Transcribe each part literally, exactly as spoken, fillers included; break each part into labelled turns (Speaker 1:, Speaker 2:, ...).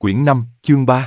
Speaker 1: Quyển năm, chương ba.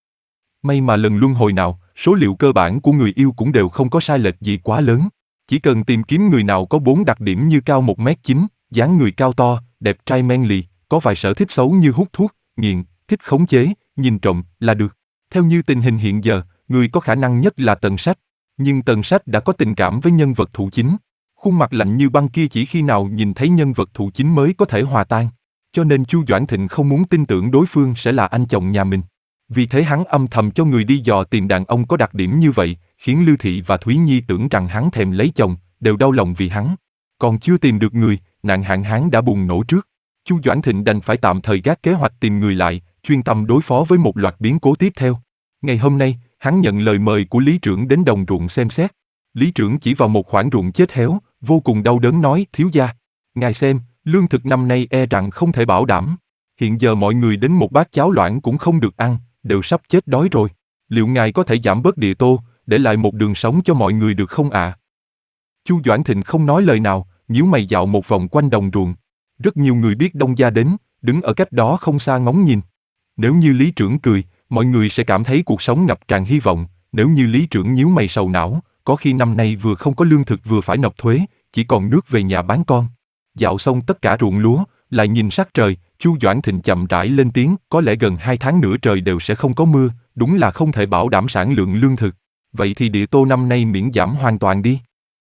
Speaker 1: May mà lần luân hồi nào, số liệu cơ bản của người yêu cũng đều không có sai lệch gì quá lớn. Chỉ cần tìm kiếm người nào có bốn đặc điểm như cao một mét chín, dáng người cao to, đẹp trai men lì, có vài sở thích xấu như hút thuốc, nghiện, thích khống chế, nhìn trộm là được. Theo như tình hình hiện giờ, người có khả năng nhất là Tần Sách. Nhưng Tần Sách đã có tình cảm với nhân vật thủ chính. Khuôn mặt lạnh như băng kia chỉ khi nào nhìn thấy nhân vật thủ chính mới có thể hòa tan. Cho nên Chu Doãn Thịnh không muốn tin tưởng đối phương sẽ là anh chồng nhà mình. Vì thế hắn âm thầm cho người đi dò tìm đàn ông có đặc điểm như vậy, khiến Lưu Thị và Thúy Nhi tưởng rằng hắn thèm lấy chồng, đều đau lòng vì hắn. Còn chưa tìm được người, nạn hạn hán đã bùng nổ trước. Chu Doãn Thịnh đành phải tạm thời gác kế hoạch tìm người lại, chuyên tâm đối phó với một loạt biến cố tiếp theo. Ngày hôm nay, hắn nhận lời mời của Lý Trưởng đến đồng ruộng xem xét. Lý Trưởng chỉ vào một khoảng ruộng chết héo, vô cùng đau đớn nói: thiếu gia, ngài xem, lương thực năm nay e rằng không thể bảo đảm. Hiện giờ mọi người đến một bát cháo loãng cũng không được ăn, đều sắp chết đói rồi. Liệu ngài có thể giảm bớt địa tô, để lại một đường sống cho mọi người được không ạ? À? Chu Doãn Thịnh không nói lời nào, nhíu mày dạo một vòng quanh đồng ruộng. Rất nhiều người biết Đông gia đến, đứng ở cách đó không xa ngóng nhìn. Nếu như Lý Trưởng cười, mọi người sẽ cảm thấy cuộc sống ngập tràn hy vọng. Nếu như Lý Trưởng nhíu mày sầu não, có khi năm nay vừa không có lương thực vừa phải nộp thuế, chỉ còn nước về nhà bán con. Dạo xong tất cả ruộng lúa, lại nhìn sắc trời, Chu Doãn Thịnh chậm rãi lên tiếng: có lẽ gần hai tháng nữa trời đều sẽ không có mưa, đúng là không thể bảo đảm sản lượng lương thực. Vậy thì địa tô năm nay miễn giảm hoàn toàn đi.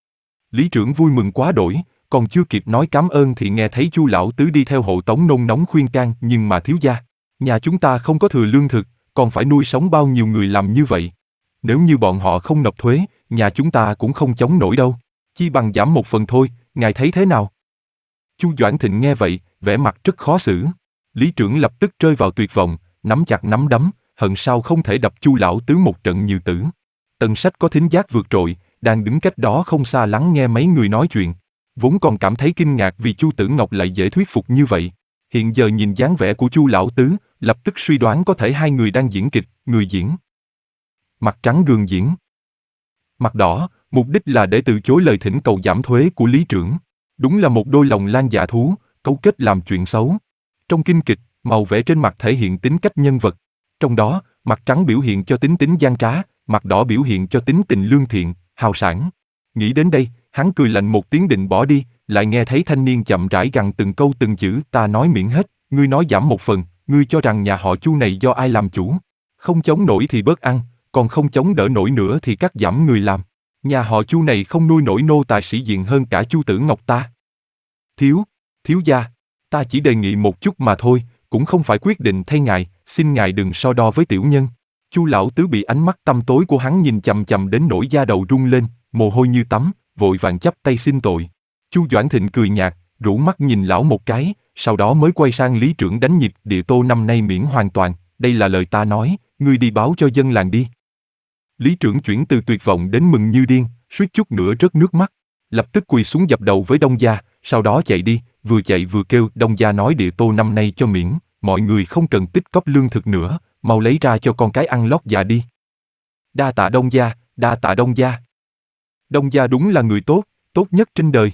Speaker 1: Lý Trưởng vui mừng quá đổi, còn chưa kịp nói cảm ơn thì nghe thấy Chu lão tứ đi theo hộ tống nôn nóng khuyên can: nhưng mà thiếu gia, nhà chúng ta không có thừa lương thực, còn phải nuôi sống bao nhiêu người làm như vậy. Nếu như bọn họ không nộp thuế, nhà chúng ta cũng không chống nổi đâu. Chi bằng giảm một phần thôi, ngài thấy thế nào? Chu Doãn Thịnh nghe vậy, vẻ mặt rất khó xử. Lý Trưởng lập tức rơi vào tuyệt vọng, nắm chặt nắm đấm, hận sao không thể đập Chu lão tứ một trận như tử. Tần Sách có thính giác vượt trội, đang đứng cách đó không xa lắng nghe mấy người nói chuyện. Vốn còn cảm thấy kinh ngạc vì Chu Tử Ngọc lại dễ thuyết phục như vậy. Hiện giờ nhìn dáng vẻ của Chu lão tứ, lập tức suy đoán có thể hai người đang diễn kịch, người diễn mặt trắng gương diễn mặt đỏ, mục đích là để từ chối lời thỉnh cầu giảm thuế của Lý Trưởng. Đúng là một đôi lòng lan dạ thú, cấu kết làm chuyện xấu. Trong kinh kịch, màu vẽ trên mặt thể hiện tính cách nhân vật. Trong đó, mặt trắng biểu hiện cho tính tính gian trá, mặt đỏ biểu hiện cho tính tình lương thiện, hào sảng. Nghĩ đến đây, hắn cười lạnh một tiếng định bỏ đi, lại nghe thấy thanh niên chậm rãi gằn từng câu từng chữ: ta nói miễn hết, ngươi nói giảm một phần, ngươi cho rằng nhà họ Chu này do ai làm chủ? Không chống nổi thì bớt ăn, còn không chống đỡ nổi nữa thì cắt giảm người làm. Nhà họ Chu này không nuôi nổi nô tài sĩ diện hơn cả Chu Tử Ngọc ta. Thiếu, thiếu gia, ta chỉ đề nghị một chút mà thôi, cũng không phải quyết định thay ngài, xin ngài đừng so đo với tiểu nhân. Chu lão tứ bị ánh mắt tăm tối của hắn nhìn chằm chằm đến nỗi da đầu rung lên, mồ hôi như tắm, vội vàng chắp tay xin tội. Chu Doãn Thịnh cười nhạt, rũ mắt nhìn lão một cái, sau đó mới quay sang Lý Trưởng đánh nhịp: địa tô năm nay miễn hoàn toàn, đây là lời ta nói, ngươi đi báo cho dân làng đi. Lý Trưởng chuyển từ tuyệt vọng đến mừng như điên, suýt chút nữa rớt nước mắt, lập tức quỳ xuống dập đầu với Đông gia, sau đó chạy đi, vừa chạy vừa kêu: Đông gia nói địa tô năm nay cho miễn, mọi người không cần tích cóp lương thực nữa, mau lấy ra cho con cái ăn lót dạ đi. Đa tạ Đông gia, đa tạ Đông gia. Đông gia đúng là người tốt, tốt nhất trên đời.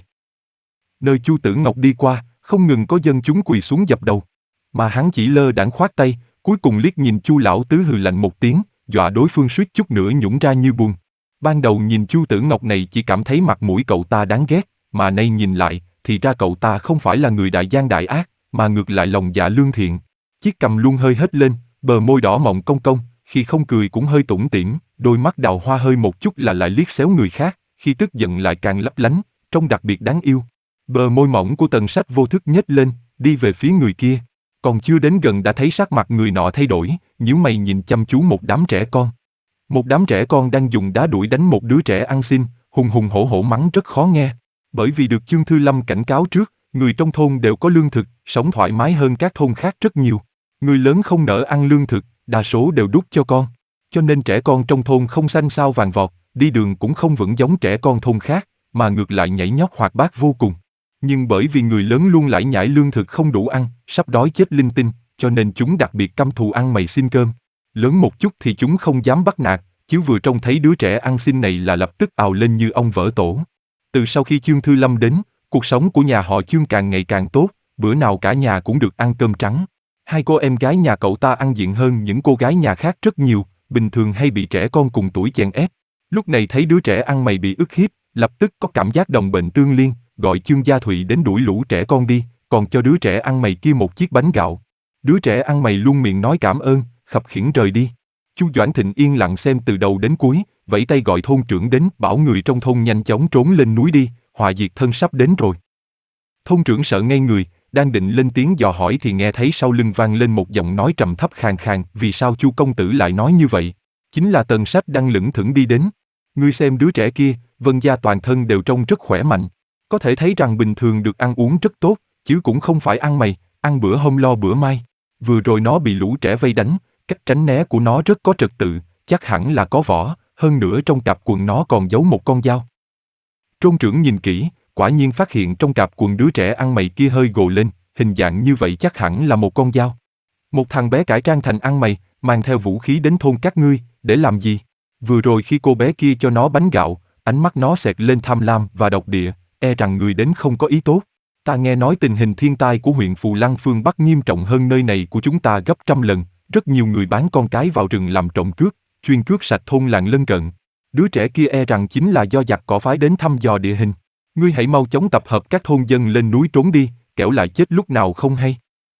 Speaker 1: Nơi Chu Tử Ngọc đi qua, không ngừng có dân chúng quỳ xuống dập đầu, mà hắn chỉ lơ đãng khoát tay, cuối cùng liếc nhìn Chu lão tứ hừ lạnh một tiếng, dọa đối phương suýt chút nữa nhũng ra như buồn. Ban đầu nhìn Chu Tử Ngọc này chỉ cảm thấy mặt mũi cậu ta đáng ghét, mà nay nhìn lại, thì ra cậu ta không phải là người đại gian đại ác, mà ngược lại lòng dạ lương thiện. Chiếc cằm luôn hơi hếch lên, bờ môi đỏ mọng cong cong, khi không cười cũng hơi tủm tỉm, đôi mắt đào hoa hơi một chút là lại liếc xéo người khác, khi tức giận lại càng lấp lánh, trông đặc biệt đáng yêu. Bờ môi mỏng của Tần Sách vô thức nhếch lên, đi về phía người kia. Còn chưa đến gần đã thấy sắc mặt người nọ thay đổi, nhíu mày nhìn chăm chú một đám trẻ con. Một đám trẻ con đang dùng đá đuổi đánh một đứa trẻ ăn xin, hùng hùng hổ hổ mắng rất khó nghe. Bởi vì được Chương Thư Lâm cảnh cáo trước, người trong thôn đều có lương thực, sống thoải mái hơn các thôn khác rất nhiều. Người lớn không nỡ ăn lương thực, đa số đều đút cho con. Cho nên trẻ con trong thôn không xanh xao vàng vọt, đi đường cũng không vững giống trẻ con thôn khác, mà ngược lại nhảy nhót hoạt bát vô cùng. Nhưng bởi vì người lớn luôn lải nhải lương thực không đủ ăn, sắp đói chết linh tinh, cho nên chúng đặc biệt căm thù ăn mày xin cơm. Lớn một chút thì chúng không dám bắt nạt, chứ vừa trông thấy đứa trẻ ăn xin này là lập tức ào lên như ong vỡ tổ. Từ sau khi Chương Thư Lâm đến, cuộc sống của nhà họ Chương càng ngày càng tốt, bữa nào cả nhà cũng được ăn cơm trắng. Hai cô em gái nhà cậu ta ăn diện hơn những cô gái nhà khác rất nhiều, bình thường hay bị trẻ con cùng tuổi chèn ép. Lúc này thấy đứa trẻ ăn mày bị ức hiếp, lập tức có cảm giác đồng bệnh tương liên, gọi Chương Gia Thụy đến đuổi lũ trẻ con đi, còn cho đứa trẻ ăn mày kia một chiếc bánh gạo. Đứa trẻ ăn mày luôn miệng nói cảm ơn, khập khiễng rời đi. Chu Doãn Thịnh yên lặng xem từ đầu đến cuối, vẫy tay gọi thôn trưởng đến, bảo người trong thôn nhanh chóng trốn lên núi đi, họa diệt thân sắp đến rồi. Thôn trưởng sợ ngây người, đang định lên tiếng dò hỏi thì nghe thấy sau lưng vang lên một giọng nói trầm thấp khàn khàn, vì sao Chu công tử lại nói như vậy? Chính là Tần Sách đang lững thững đi đến. Ngươi xem đứa trẻ kia, Vân gia toàn thân đều trông rất khỏe mạnh. Có thể thấy rằng bình thường được ăn uống rất tốt, chứ cũng không phải ăn mày, ăn bữa hôm lo bữa mai. Vừa rồi nó bị lũ trẻ vây đánh, cách tránh né của nó rất có trật tự, chắc hẳn là có võ, hơn nữa trong cặp quần nó còn giấu một con dao. Trôn trưởng nhìn kỹ, quả nhiên phát hiện trong cặp quần đứa trẻ ăn mày kia hơi gồ lên, hình dạng như vậy chắc hẳn là một con dao. Một thằng bé cải trang thành ăn mày, mang theo vũ khí đến thôn các ngươi, để làm gì? Vừa rồi khi cô bé kia cho nó bánh gạo, ánh mắt nó xẹt lên tham lam và độc địa, e rằng người đến không có ý tốt. Ta nghe nói tình hình thiên tai của huyện Phù Lăng phương Bắc nghiêm trọng hơn nơi này của chúng ta gấp trăm lần, rất nhiều người bán con cái vào rừng làm trộm cướp, chuyên cướp sạch thôn làng lân cận. Đứa trẻ kia e rằng chính là do giặc cỏ phái đến thăm dò địa hình. Ngươi hãy mau chóng tập hợp các thôn dân lên núi trốn đi, kẻo lại chết lúc nào không hay.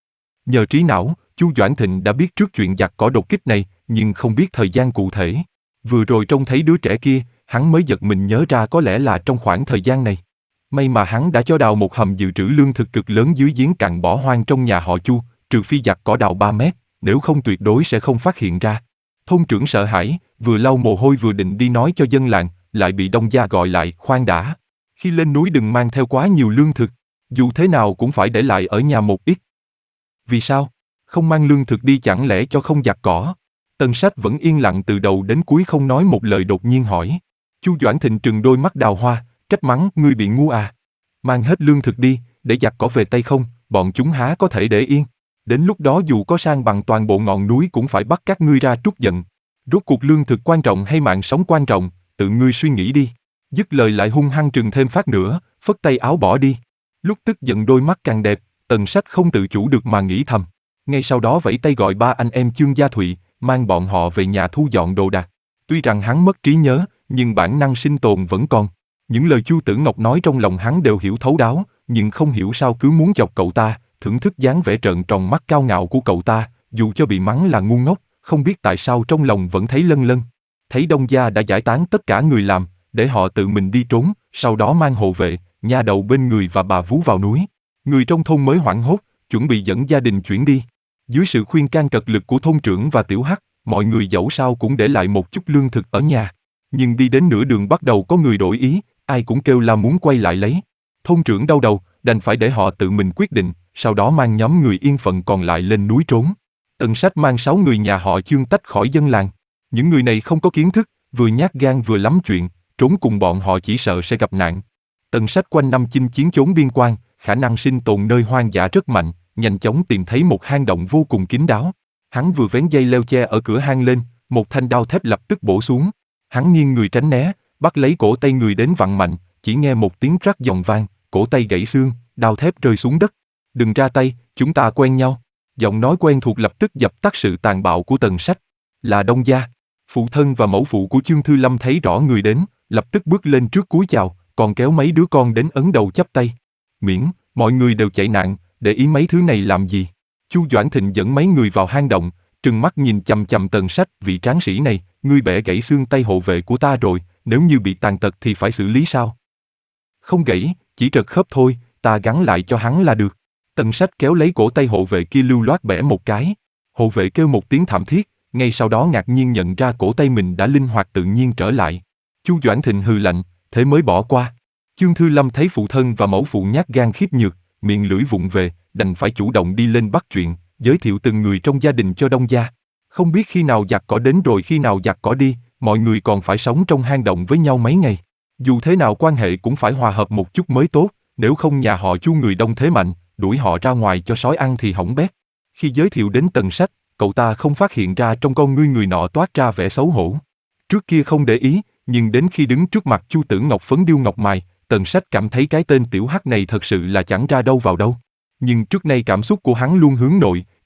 Speaker 1: Nhờ trí não, Chu Doãn Thịnh đã biết trước chuyện giặc cỏ đột kích này, nhưng không biết thời gian cụ thể. Vừa rồi trông thấy đứa trẻ kia, hắn mới giật mình nhớ ra có lẽ là trong khoảng thời gian này. May mà hắn đã cho đào một hầm dự trữ lương thực cực lớn dưới giếng cạn bỏ hoang trong nhà họ Chu, trừ phi giặc cỏ đào ba mét, nếu không tuyệt đối sẽ không phát hiện ra. Thôn trưởng sợ hãi, vừa lau mồ hôi vừa định đi nói cho dân làng, lại bị Đông Gia gọi lại, khoan đã. Khi lên núi đừng mang theo quá nhiều lương thực, dù thế nào cũng phải để lại ở nhà một ít. Vì sao? Không mang lương thực đi chẳng lẽ cho không giặt cỏ? Tần Sách vẫn yên lặng từ đầu đến cuối không nói một lời, đột nhiên hỏi. Chu Doãn Thịnh trừng đôi mắt đào hoa, trách mắng, ngươi bị ngu à? Mang hết lương thực đi, để giặt cỏ về tay không, bọn chúng há có thể để yên. Đến lúc đó dù có sang bằng toàn bộ ngọn núi cũng phải bắt các ngươi ra trút giận. Rốt cuộc lương thực quan trọng hay mạng sống quan trọng, tự ngươi suy nghĩ đi. Dứt lời lại hung hăng trừng thêm phát nữa, phất tay áo bỏ đi. Lúc tức giận đôi mắt càng đẹp, Tần Sách không tự chủ được mà nghĩ thầm. Ngay sau đó vẫy tay gọi ba anh em Chương Gia Thụy, mang bọn họ về nhà thu dọn đồ đạc. Tuy rằng hắn mất trí nhớ, nhưng bản năng sinh tồn vẫn còn. Những lời Chu Tử Ngọc nói trong lòng hắn đều hiểu thấu đáo, nhưng không hiểu sao cứ muốn chọc cậu ta, thưởng thức dáng vẻ trợn tròn mắt cao ngạo của cậu ta, dù cho bị mắng là ngu ngốc, không biết tại sao trong lòng vẫn thấy lân lân. Thấy Đông Gia đã giải tán tất cả người làm, để họ tự mình đi trốn, sau đó mang hộ vệ, nha đầu bên người và bà vú vào núi. Người trong thôn mới hoảng hốt, chuẩn bị dẫn gia đình chuyển đi. Dưới sự khuyên can cật lực của thôn trưởng và Tiểu Hắc, mọi người dẫu sao cũng để lại một chút lương thực ở nhà. Nhưng đi đến nửa đường bắt đầu có người đổi ý, ai cũng kêu là muốn quay lại lấy. Thôn trưởng đau đầu, đành phải để họ tự mình quyết định, sau đó mang nhóm người yên phận còn lại lên núi trốn. Tần Sách mang sáu người nhà họ Chương tách khỏi dân làng. Những người này không có kiến thức, vừa nhát gan vừa lắm chuyện, trốn cùng bọn họ chỉ sợ sẽ gặp nạn. Tần Sách quanh năm chinh chiến chốn biên quan, khả năng sinh tồn nơi hoang dã rất mạnh, nhanh chóng tìm thấy một hang động vô cùng kín đáo. Hắn vừa vén dây leo tre ở cửa hang lên, một thanh đao thép lập tức bổ xuống. Hắn nghiêng người tránh né, bắt lấy cổ tay người đến vặn mạnh, chỉ nghe một tiếng rắc giòn vang, cổ tay gãy xương, đao thép rơi xuống đất. Đừng ra tay, chúng ta quen nhau. Giọng nói quen thuộc lập tức dập tắt sự tàn bạo của Tần Sách. Là Đông Gia. Phụ thân và mẫu phụ của Chương Thư Lâm thấy rõ người đến, lập tức bước lên trước cúi chào, còn kéo mấy đứa con đến ấn đầu chắp tay. Miễn, mọi người đều chạy nạn, để ý mấy thứ này làm gì? Chu Doãn Thịnh dẫn mấy người vào hang động, trừng mắt nhìn chằm chằm Tần Sách, vị tráng sĩ này, ngươi bẻ gãy xương tay hộ vệ của ta rồi, nếu như bị tàn tật thì phải xử lý sao? Không gãy, chỉ trật khớp thôi, ta gắn lại cho hắn là được. Tần Sách kéo lấy cổ tay hộ vệ kia lưu loát bẻ một cái. Hộ vệ kêu một tiếng thảm thiết, ngay sau đó ngạc nhiên nhận ra cổ tay mình đã linh hoạt tự nhiên trở lại. Chu Doãn Thịnh hừ lạnh, thế mới bỏ qua. Chương Thư Lâm thấy phụ thân và mẫu phụ nhát gan khiếp nhược, miệng lưỡi vụng về, đành phải chủ động đi lên bắt chuyện, giới thiệu từng người trong gia đình cho Đông Gia. Không biết khi nào giặc cỏ đến rồi khi nào giặc cỏ đi, mọi người còn phải sống trong hang động với nhau mấy ngày. Dù thế nào quan hệ cũng phải hòa hợp một chút mới tốt, nếu không nhà họ Chu người đông thế mạnh, đuổi họ ra ngoài cho sói ăn thì hỏng bét. Khi giới thiệu đến Tần Sách, cậu ta không phát hiện ra trong con ngươi người nọ toát ra vẻ xấu hổ. Trước kia không để ý, nhưng đến khi đứng trước mặt Chu Tử Ngọc phấn điêu ngọc mài, Tần Sách cảm thấy cái tên Tiểu Hắc này thật sự là chẳng ra đâu vào đâu. Nhưng trước nay cảm xúc của hắn luôn hướng nội,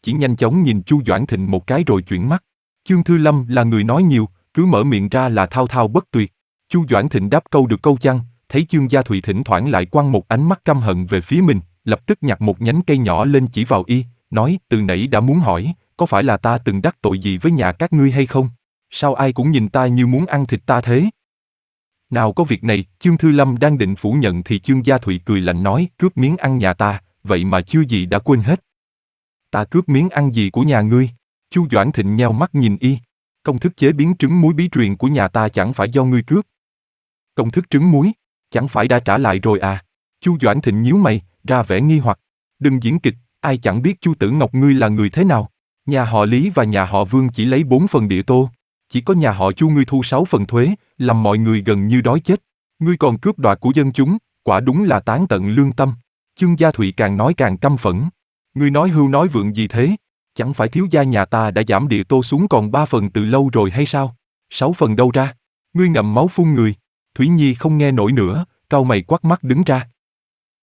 Speaker 1: chỉ nhanh chóng nhìn Chu Doãn Thịnh một cái rồi chuyển mắt. Chương Thư Lâm là người nói nhiều, cứ mở miệng ra là thao thao bất tuyệt. Chu Doãn Thịnh đáp câu được câu chăng, thấy Chương Gia Thụy thỉnh thoảng lại quăng một ánh mắt căm hận về phía mình, lập tức nhặt một nhánh cây nhỏ lên chỉ vào y, nói từ nãy đã muốn hỏi, có phải là ta từng đắc tội gì với nhà các ngươi hay không? Sao ai cũng nhìn ta như muốn ăn thịt ta thế? Nào có việc này, Chương Thư Lâm đang định phủ nhận thì Chương Gia Thụy cười lạnh nói, cướp miếng ăn nhà ta, vậy mà chưa gì đã quên hết. Ta cướp miếng ăn gì của nhà ngươi? Chu Doãn Thịnh nheo mắt nhìn y. Công thức chế biến trứng muối bí truyền của nhà ta chẳng phải do ngươi cướp. Công thức trứng muối, chẳng phải đã trả lại rồi à? Chu Doãn Thịnh nhíu mày, ra vẻ nghi hoặc. Đừng diễn kịch, ai chẳng biết Chu Tử Ngọc ngươi là người thế nào. Nhà họ Lý và nhà họ Vương chỉ lấy bốn phần địa tô. Chỉ có nhà họ Chu ngươi thu sáu phần thuế, làm mọi người gần như đói chết. Ngươi còn cướp đoạt của dân chúng, quả đúng là tán tận lương tâm. Chương Gia Thụy càng nói càng căm phẫn. Ngươi nói hưu nói vượng gì thế? Chẳng phải thiếu gia nhà ta đã giảm địa tô xuống còn ba phần từ lâu rồi hay sao? Sáu phần đâu ra? Ngươi ngậm máu phun người. Thúy Nhi không nghe nổi nữa, cau mày quắt mắt đứng ra.